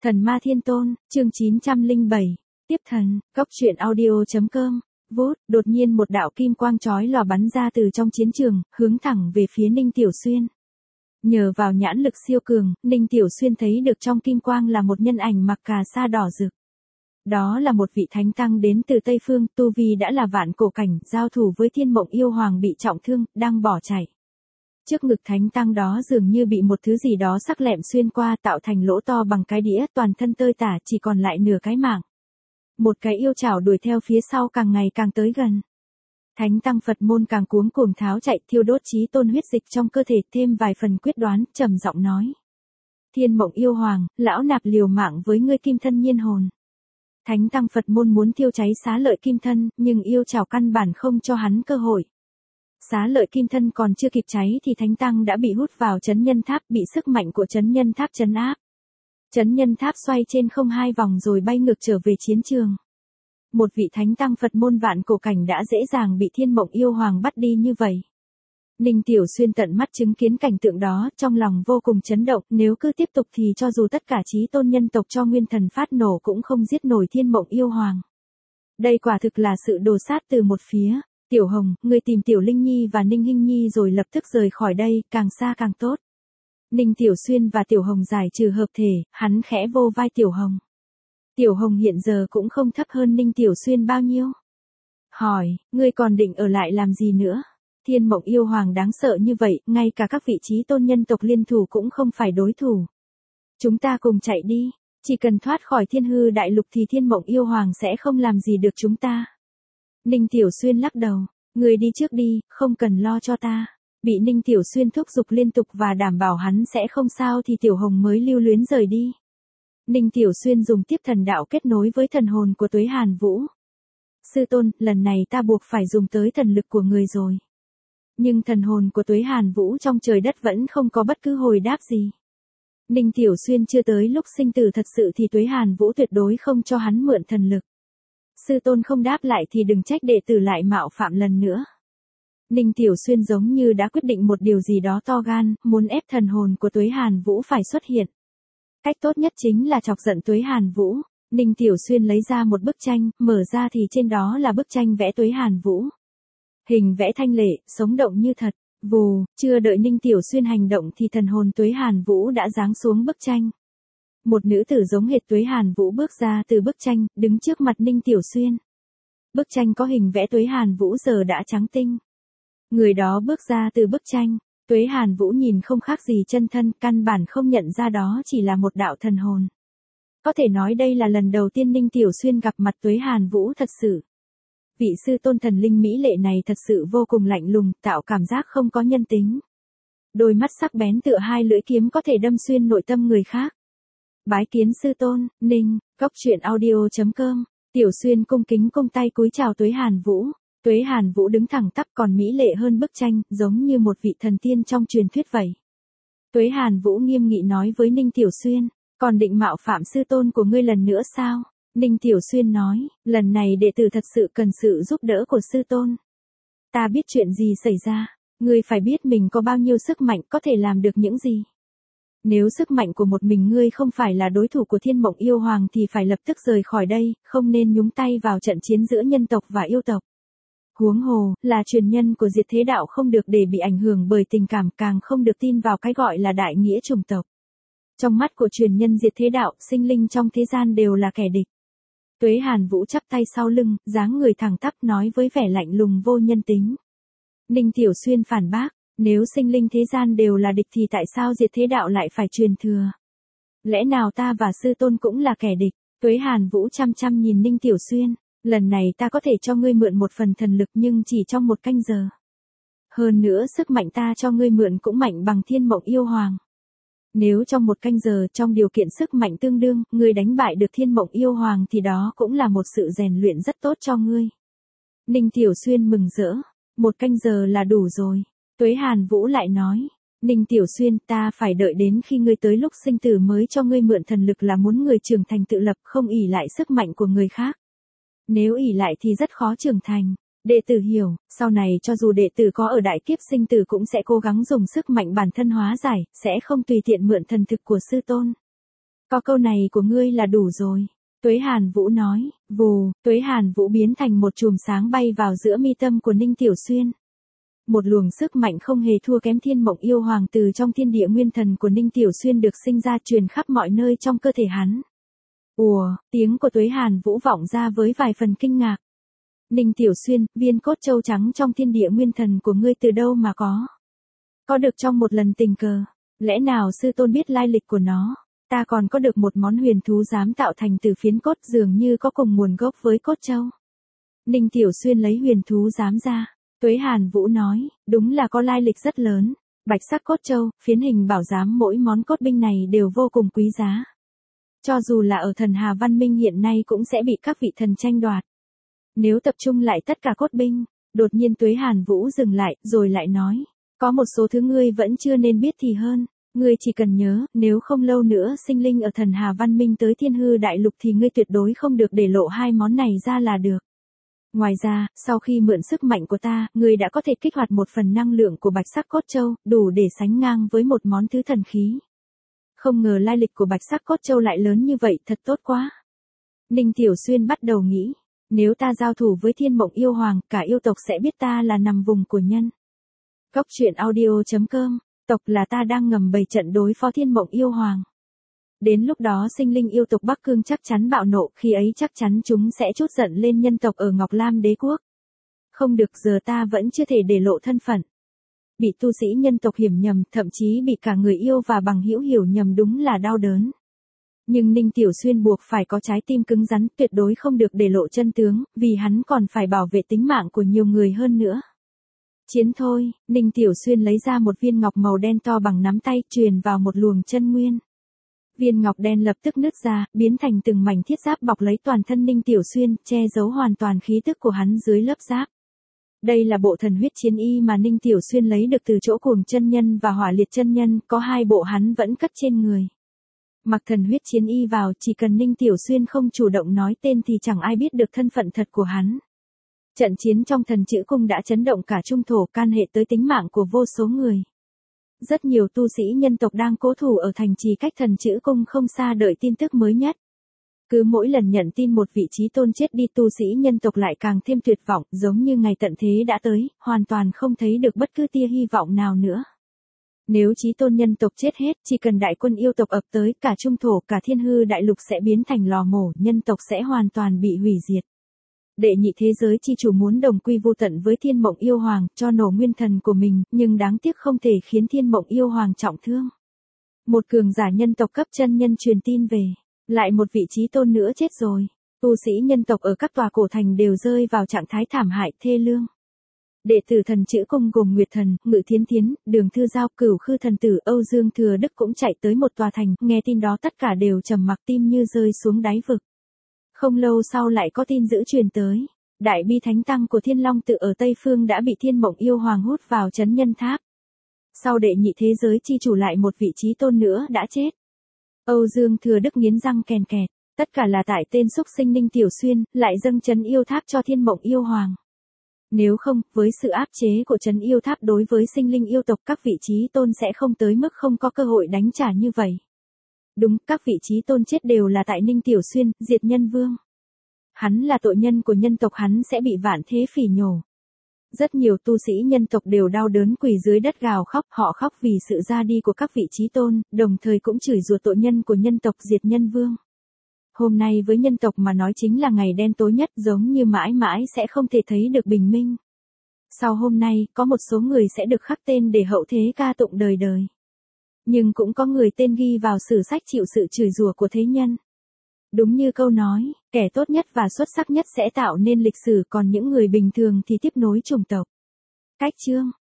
Thần Ma Thiên Tôn, chương 907. Tiếp thần, góc truyện audio.com. Vút, đột nhiên một đạo kim quang chói lòa bắn ra từ trong chiến trường, hướng thẳng về phía Ninh Tiểu Xuyên. Nhờ vào nhãn lực siêu cường, Ninh Tiểu Xuyên thấy được trong kim quang là một nhân ảnh mặc cà sa đỏ rực. Đó là một vị thánh tăng đến từ Tây Phương, tu vi đã là vạn cổ cảnh, giao thủ với Thiên Mộng Yêu Hoàng bị trọng thương, đang bỏ chạy. Trước ngực thánh tăng đó dường như bị một thứ gì đó sắc lẹm xuyên qua, tạo thành lỗ to bằng cái đĩa, toàn thân tơi tả, chỉ còn lại nửa cái mạng. Một cái yêu chảo đuổi theo phía sau càng ngày càng tới gần. Thánh tăng Phật môn càng cuống cuồng tháo chạy, thiêu đốt chí tôn huyết dịch trong cơ thể, thêm vài phần quyết đoán, trầm giọng nói: Thiên Mộng Yêu Hoàng, lão nạp liều mạng với ngươi kim thân nhiên hồn. Thánh tăng Phật môn muốn thiêu cháy xá lợi kim thân, nhưng yêu chảo căn bản không cho hắn cơ hội. Xá lợi kim thân còn chưa kịp cháy thì thánh tăng đã bị hút vào chấn nhân tháp, bị sức mạnh của chấn nhân tháp chấn áp. Chấn nhân tháp xoay trên không 2 vòng rồi bay ngược trở về chiến trường. Một vị thánh tăng Phật môn vạn cổ cảnh đã dễ dàng bị Thiên Mộng Yêu Hoàng bắt đi như vậy. Ninh Tiểu Xuyên tận mắt chứng kiến cảnh tượng đó, trong lòng vô cùng chấn động, nếu cứ tiếp tục thì cho dù tất cả chí tôn nhân tộc cho nguyên thần phát nổ cũng không giết nổi Thiên Mộng Yêu Hoàng. Đây quả thực là sự đồ sát từ một phía. Tiểu Hồng, ngươi tìm Tiểu Linh Nhi và Ninh Hinh Nhi rồi lập tức rời khỏi đây, càng xa càng tốt. Ninh Tiểu Xuyên và Tiểu Hồng giải trừ hợp thể, hắn khẽ vô vai Tiểu Hồng. Tiểu Hồng hiện giờ cũng không thấp hơn Ninh Tiểu Xuyên bao nhiêu. Hỏi, ngươi còn định ở lại làm gì nữa? Thiên Mộng Yêu Hoàng đáng sợ như vậy, ngay cả các vị trí tôn nhân tộc liên thủ cũng không phải đối thủ. Chúng ta cùng chạy đi, chỉ cần thoát khỏi Thiên Hư Đại Lục thì Thiên Mộng Yêu Hoàng sẽ không làm gì được chúng ta. Ninh Tiểu Xuyên lắc đầu, người đi trước đi, không cần lo cho ta. Bị Ninh Tiểu Xuyên thúc giục liên tục và đảm bảo hắn sẽ không sao thì Tiểu Hồng mới lưu luyến rời đi. Ninh Tiểu Xuyên dùng tiếp thần đạo kết nối với thần hồn của Tuế Hàn Vũ. Sư tôn, lần này ta buộc phải dùng tới thần lực của người rồi. Nhưng thần hồn của Tuế Hàn Vũ trong trời đất vẫn không có bất cứ hồi đáp gì. Ninh Tiểu Xuyên chưa tới lúc sinh tử thật sự thì Tuế Hàn Vũ tuyệt đối không cho hắn mượn thần lực. Sư tôn không đáp lại thì đừng trách đệ tử lại mạo phạm lần nữa. Ninh Tiểu Xuyên giống như đã quyết định một điều gì đó to gan, muốn ép thần hồn của Tuế Hàn Vũ phải xuất hiện. Cách tốt nhất chính là chọc giận Tuế Hàn Vũ. Ninh Tiểu Xuyên lấy ra một bức tranh, mở ra thì trên đó là bức tranh vẽ Tuế Hàn Vũ. Hình vẽ thanh lệ, sống động như thật. Vù, chưa đợi Ninh Tiểu Xuyên hành động thì thần hồn Tuế Hàn Vũ đã giáng xuống bức tranh. Một nữ tử giống hệt Tuế Hàn Vũ bước ra từ bức tranh, đứng trước mặt Ninh Tiểu Xuyên. Bức tranh có hình vẽ Tuế Hàn Vũ giờ đã trắng tinh. Người đó bước ra từ bức tranh, Tuế Hàn Vũ nhìn không khác gì chân thân, căn bản không nhận ra đó chỉ là một đạo thần hồn. Có thể nói đây là lần đầu tiên Ninh Tiểu Xuyên gặp mặt Tuế Hàn Vũ thật sự. Vị sư tôn thần linh mỹ lệ này thật sự vô cùng lạnh lùng, tạo cảm giác không có nhân tính. Đôi mắt sắc bén tựa 2 lưỡi kiếm có thể đâm xuyên nội tâm người khác. Bái kiến sư tôn, Ninh, góc truyện audio.com. Tiểu Xuyên cung kính cung tay cúi chào Tuế Hàn Vũ. Tuế Hàn Vũ đứng thẳng tắp còn mỹ lệ hơn bức tranh, giống như một vị thần tiên trong truyền thuyết vậy. Tuế Hàn Vũ nghiêm nghị nói với Ninh Tiểu Xuyên, còn định mạo phạm sư tôn của ngươi lần nữa sao? Ninh Tiểu Xuyên nói, lần này đệ tử thật sự cần sự giúp đỡ của sư tôn. Ta biết chuyện gì xảy ra, ngươi phải biết mình có bao nhiêu sức mạnh, có thể làm được những gì. Nếu sức mạnh của một mình ngươi không phải là đối thủ của Thiên Mộng Yêu Hoàng thì phải lập tức rời khỏi đây, không nên nhúng tay vào trận chiến giữa nhân tộc và yêu tộc. Huống hồ, là truyền nhân của Diệt Thế Đạo không được để bị ảnh hưởng bởi tình cảm, càng không được tin vào cái gọi là đại nghĩa chủng tộc. Trong mắt của truyền nhân Diệt Thế Đạo, sinh linh trong thế gian đều là kẻ địch. Tuế Hàn Vũ chắp tay sau lưng, dáng người thẳng tắp nói với vẻ lạnh lùng vô nhân tính. Ninh Tiểu Xuyên phản bác, nếu sinh linh thế gian đều là địch thì tại sao Diệt Thế Đạo lại phải truyền thừa? Lẽ nào ta và sư tôn cũng là kẻ địch? Tuế Hàn Vũ chăm chăm nhìn Ninh Tiểu Xuyên, lần này ta có thể cho ngươi mượn một phần thần lực nhưng chỉ trong 1 canh giờ. Hơn nữa sức mạnh ta cho ngươi mượn cũng mạnh bằng Thiên Mộng Yêu Hoàng. Nếu trong 1 canh giờ trong điều kiện sức mạnh tương đương, ngươi đánh bại được Thiên Mộng Yêu Hoàng thì đó cũng là một sự rèn luyện rất tốt cho ngươi. Ninh Tiểu Xuyên mừng rỡ, 1 canh giờ là đủ rồi. Tuế Hàn Vũ lại nói, Ninh Tiểu Xuyên, ta phải đợi đến khi ngươi tới lúc sinh tử mới cho ngươi mượn thần lực, là muốn người trưởng thành tự lập, không ỷ lại sức mạnh của người khác. Nếu ỷ lại thì rất khó trưởng thành. Đệ tử hiểu, sau này cho dù đệ tử có ở đại kiếp sinh tử cũng sẽ cố gắng dùng sức mạnh bản thân hóa giải, sẽ không tùy tiện mượn thần thực của sư tôn. Có câu này của ngươi là đủ rồi. Tuế Hàn Vũ nói, vù, Tuế Hàn Vũ biến thành một chùm sáng bay vào giữa mi tâm của Ninh Tiểu Xuyên. Một luồng sức mạnh không hề thua kém Thiên Mộng Yêu Hoàng từ trong thiên địa nguyên thần của Ninh Tiểu Xuyên được sinh ra truyền khắp mọi nơi trong cơ thể hắn. Ùa, tiếng của Tuế Hàn Vũ vọng ra với vài phần kinh ngạc. Ninh Tiểu Xuyên, viên cốt châu trắng trong thiên địa nguyên thần của ngươi từ đâu mà có? Có được trong một lần tình cờ. Lẽ nào sư tôn biết lai lịch của nó? Ta còn có được một món huyền thú giám tạo thành từ phiến cốt dường như có cùng nguồn gốc với cốt châu. Ninh Tiểu Xuyên lấy huyền thú giám ra. Tuế Hàn Vũ nói, đúng là có lai lịch rất lớn. Bạch sắc cốt châu, phiến hình bảo giám mỗi món cốt binh này đều vô cùng quý giá. Cho dù là ở thần Hà Văn Minh hiện nay cũng sẽ bị các vị thần tranh đoạt. Nếu tập trung lại tất cả cốt binh, đột nhiên Tuế Hàn Vũ dừng lại, rồi lại nói, có một số thứ ngươi vẫn chưa nên biết thì hơn. Ngươi chỉ cần nhớ, nếu không lâu nữa sinh linh ở thần Hà Văn Minh tới Thiên Hư Đại Lục thì ngươi tuyệt đối không được để lộ hai món này ra là được. Ngoài ra, sau khi mượn sức mạnh của ta, ngươi đã có thể kích hoạt một phần năng lượng của bạch sắc cốt châu, đủ để sánh ngang với một món thứ thần khí. Không ngờ lai lịch của bạch sắc cốt châu lại lớn như vậy, thật tốt quá. Ninh Tiểu Xuyên bắt đầu nghĩ, nếu ta giao thủ với Thiên Mộng Yêu Hoàng, cả yêu tộc sẽ biết ta là nằm vùng của nhân. Cốc truyện audio.com, tộc là ta đang ngầm bày trận đối phó Thiên Mộng Yêu Hoàng. Đến lúc đó sinh linh yêu tộc Bắc Cương chắc chắn bạo nộ, khi ấy chắc chắn chúng sẽ trút giận lên nhân tộc ở Ngọc Lam Đế Quốc. Không được, giờ ta vẫn chưa thể để lộ thân phận. Bị tu sĩ nhân tộc hiểm nhầm, thậm chí bị cả người yêu và bằng hữu hiểu nhầm đúng là đau đớn. Nhưng Ninh Tiểu Xuyên buộc phải có trái tim cứng rắn, tuyệt đối không được để lộ chân tướng, vì hắn còn phải bảo vệ tính mạng của nhiều người hơn nữa. Chiến thôi, Ninh Tiểu Xuyên lấy ra một viên ngọc màu đen to bằng nắm tay, truyền vào một luồng chân nguyên. Viên ngọc đen lập tức nứt ra, biến thành từng mảnh thiết giáp bọc lấy toàn thân Ninh Tiểu Xuyên, che giấu hoàn toàn khí tức của hắn dưới lớp giáp. Đây là bộ thần huyết chiến y mà Ninh Tiểu Xuyên lấy được từ chỗ Cuồng chân nhân và Hỏa Liệt chân nhân, có hai bộ hắn vẫn cất trên người. Mặc thần huyết chiến y vào, chỉ cần Ninh Tiểu Xuyên không chủ động nói tên thì chẳng ai biết được thân phận thật của hắn. Trận chiến trong thần chữ cung đã chấn động cả trung thổ, can hệ tới tính mạng của vô số người. Rất nhiều tu sĩ nhân tộc đang cố thủ ở thành trì cách thần chữ cung không xa đợi tin tức mới nhất. Cứ mỗi lần nhận tin một vị trí tôn chết đi, tu sĩ nhân tộc lại càng thêm tuyệt vọng, giống như ngày tận thế đã tới, hoàn toàn không thấy được bất cứ tia hy vọng nào nữa. Nếu chí tôn nhân tộc chết hết, chỉ cần đại quân yêu tộc ập tới, cả trung thổ, cả Thiên Hư Đại Lục sẽ biến thành lò mổ, nhân tộc sẽ hoàn toàn bị hủy diệt. Đệ nhị thế giới chi chủ muốn đồng quy vô tận với Thiên Mộng Yêu Hoàng, cho nổ nguyên thần của mình, nhưng đáng tiếc không thể khiến Thiên Mộng Yêu Hoàng trọng thương. Một cường giả nhân tộc cấp chân nhân truyền tin về, lại một vị chí tôn nữa chết rồi. Tu sĩ nhân tộc ở các tòa cổ thành đều rơi vào trạng thái thảm hại thê lương. Đệ tử thần chữ cung gồm Nguyệt Thần, Ngự Thiến Thiến, Đường Thư Giao, Cửu Khư Thần Tử, Âu Dương Thừa Đức cũng chạy tới một tòa thành, nghe tin đó tất cả đều trầm mặc, tim như rơi xuống đáy vực. Không lâu sau lại có tin dữ truyền tới, Đại Bi Thánh Tăng của Thiên Long Tự ở Tây Phương đã bị Thiên Mộng Yêu Hoàng hút vào trấn nhân tháp. Sau đệ nhị thế giới chi chủ lại một vị chí tôn nữa đã chết. Âu Dương Thừa Đức nghiến răng kèn kẹt, tất cả là tại tên xúc sinh Ninh Tiểu Xuyên, lại dâng trấn yêu tháp cho Thiên Mộng Yêu Hoàng. Nếu không, với sự áp chế của trấn yêu tháp đối với sinh linh yêu tộc, các vị chí tôn sẽ không tới mức không có cơ hội đánh trả như vậy. Đúng, các vị chí tôn chết đều là tại Ninh Tiểu Xuyên, Diệt Nhân Vương. Hắn là tội nhân của nhân tộc, hắn sẽ bị vạn thế phỉ nhổ. Rất nhiều tu sĩ nhân tộc đều đau đớn quỳ dưới đất gào khóc, họ khóc vì sự ra đi của các vị chí tôn, đồng thời cũng chửi rủa tội nhân của nhân tộc Diệt Nhân Vương. Hôm nay với nhân tộc mà nói chính là ngày đen tối nhất, giống như mãi mãi sẽ không thể thấy được bình minh. Sau hôm nay, có một số người sẽ được khắc tên để hậu thế ca tụng đời đời. Nhưng cũng có người tên ghi vào sử sách chịu sự chửi rủa của thế nhân. Đúng như câu nói, kẻ tốt nhất và xuất sắc nhất sẽ tạo nên lịch sử, còn những người bình thường thì tiếp nối chủng tộc. Cách chương